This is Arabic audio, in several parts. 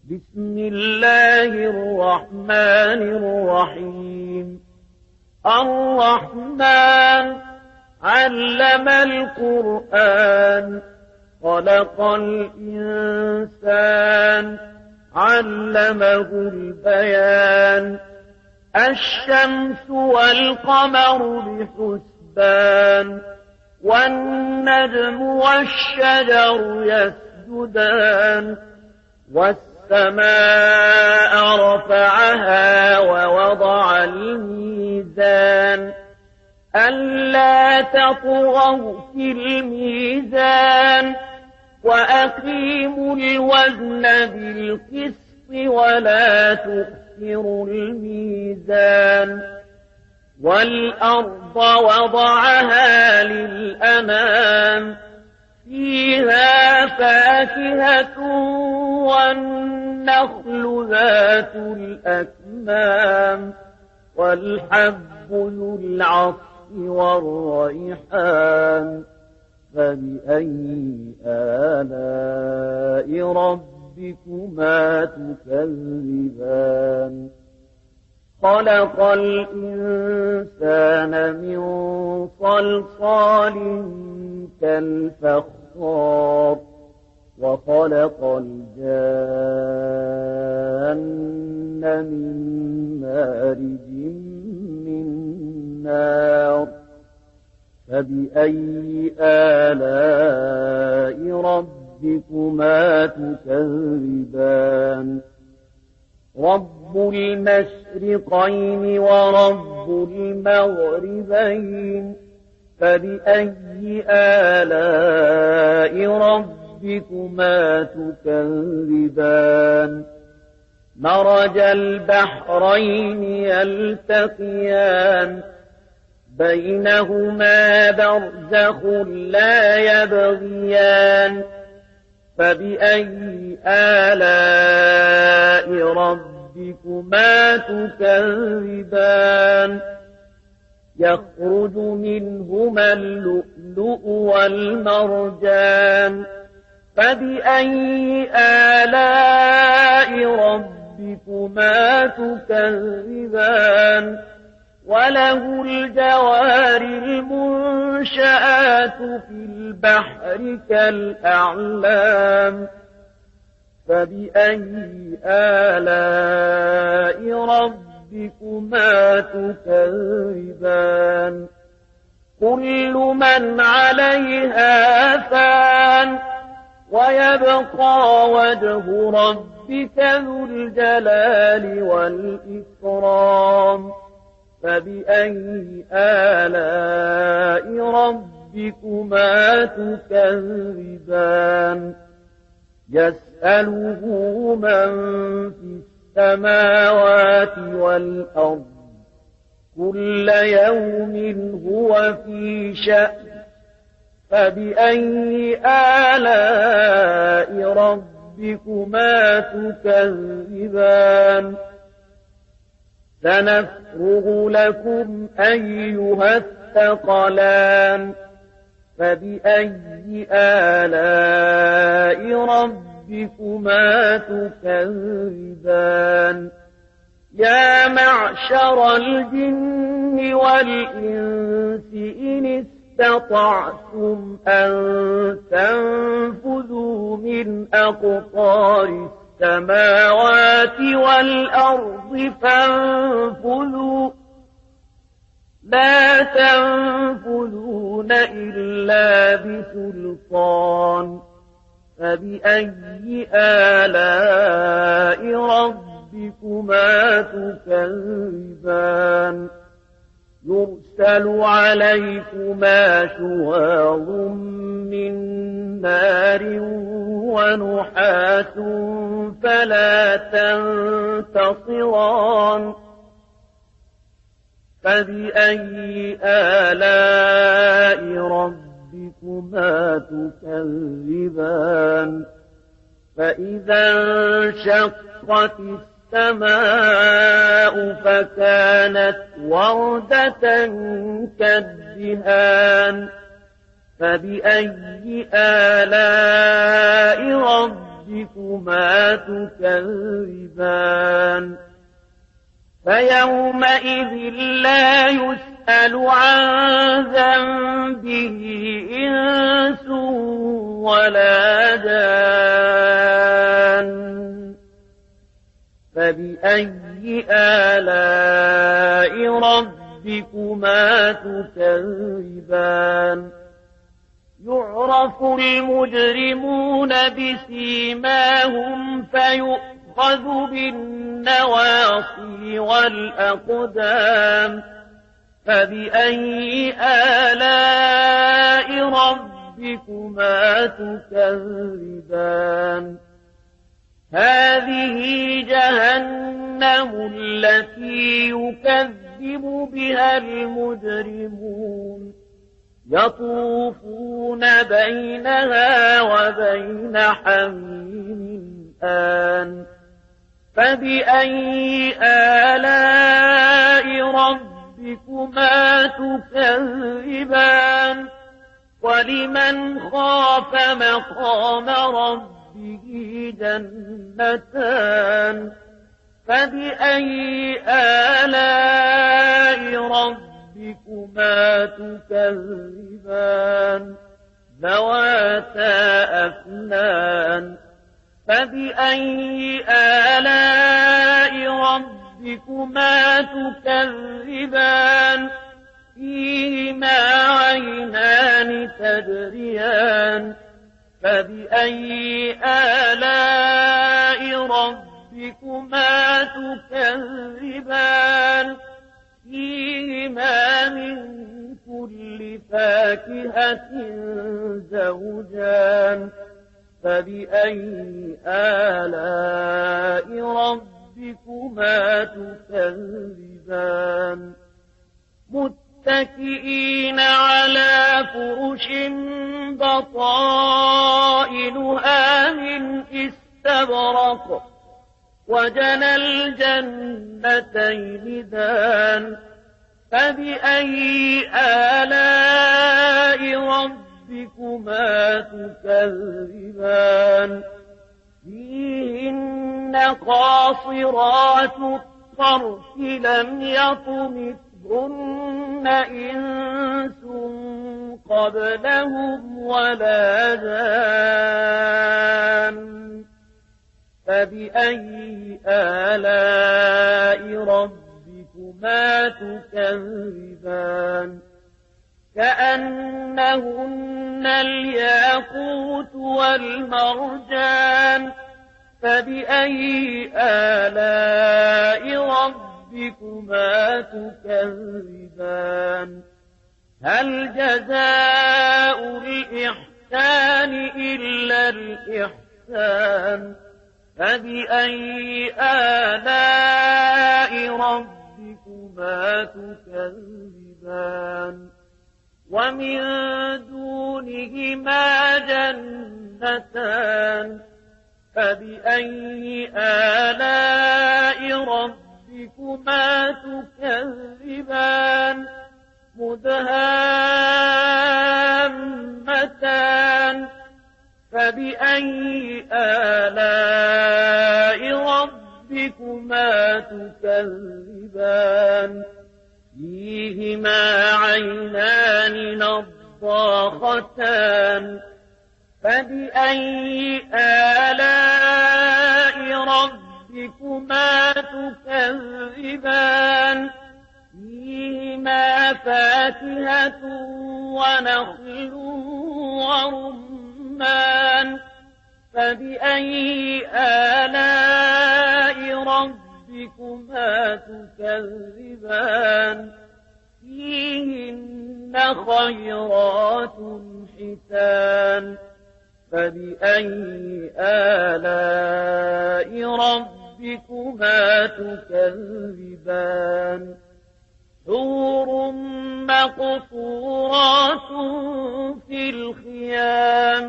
بسم الله الرحمن الرحيم. الرحمن علم القرآن خلق الإنسان علمه البيان. الشمس والقمر بحسبان والنجم والشجر يسجدان. والسماء رفعها ووضع الميزان ألا تطغوا في الميزان وأقيموا الوزن بالقسط ولا تخسروا الميزان. والأرض وضعها للأنام فيها فاكهة والنخل ذات الأكمام والحب ذو العصف والريحان. فبأي آلاء ربكما تكذبان؟ خلق الإنسان من صلصال كالفخار وخلق الجان من مارج من نار. فبأي آلاء ربكما تكذبان؟ رب المشرقين ورب المغربين. فبأي آلاء ربكما تكذبان؟ مرج البحرين يلتقيان بينهما برزخ لا يبغيان. فبأي آلاء ربكما تكذبان؟ يخرج منهما اللؤلؤ والمرجان. فبأي آلاء ربكما تكذبان؟ وله الجوار المنشآت في البحر كالأعلام. فبأي آلاء ربكما تكذبان؟ كل من عليها فان ويبقى وجه ربك ذو الجلال والإكرام. فبأي آلاء ربكما تكذبان؟ يسأله من في السماوات والأرض كل يوم هو في شأن. فبأي آلاء ربكما تكذبان؟ سنفرغ لكم أيها الثقلان. فبأي آلاء ربكما تكذبان؟ يا معشر الجن والإنس إن استطعتم أن تنفذوا من أقطار السماوات والأرض فانفذوا لا تنفذون إلا بسلطان. فبأي آلاء ربكما تكذبان؟ يرسل عليكما شواظ من نار ونحاس فلا تنتصران. فبأي آلاء ربكما تكذبان؟ فإذا انشقت السماء فكانت وردة كالدهان. فبأي آلاء ربكما ربكما تكذبان فيومئذ لا يسأل عن ذنبه إنس ولا جان فبأي آلاء ربكما تكذبان يعرف المجرمون بسيماهم فيؤخذ بالنواصي والأقدام فبأي آلاء ربكما تكذبان هذه جهنم التي يكذب بها المجرمون يطوفون بينها وبين حميم آن فبأي آلاء ربكما تكذبان ولمن خاف مقام ربه جنتان فبأي آلاء ربكما تكذبان ذواتا أفنان فبأي آلاء ربكما تكذبان فيهما عينان تجريان فبأي آلاء ربكما تكذبان فيهما من كل فاكهة زوجان فبأي آلاء ربكما تكذبان متكئين على فرش بطائنها من استبرق وجنى الجنتين دان فبأي آلاء ربكما تكذبان فيهن قاصرات الطرف لم يطمثهن إنس قبلهم ولا جان فبأي آلاء ربكما تكذبان كأنهن الياقوت والمرجان فبأي آلاء ربكما تكذبان هل جزاء الإحسان إلا الإحسان فبأي آلاء ربكما تكذبان ومن دونهما جنتان فبأي آلاء ربكما تكذبان مدهامتان فبأي آلاء ربكما تكذبان فيهما عينان نضاختان فبأي آلاء ربكما تكذبان فيهما فاكهة ونخل ورمان فبأي آلاء ربكما تكذبان فيهن خيرات حسان فبأي آلاء ربكما تكذبان حور مقصورات في الخيام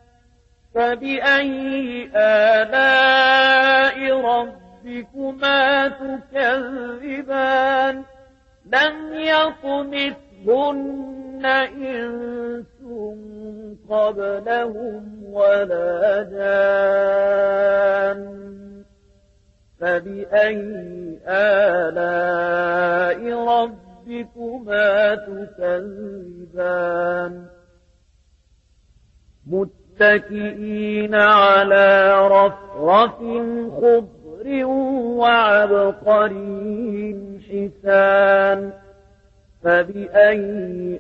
فبأي آلاء ربكما تكذبان لم يطمثهن إنس قبلهم ولا جان فبأي آلاء ربكما تكذبان متكئين على رفرف خضر وعبقري حسان فبأي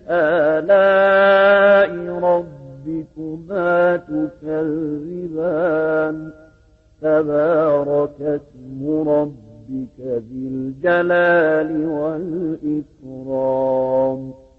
آلاء ربكما تكذبان تبارك اسم ربك ذي الجلال والإكرام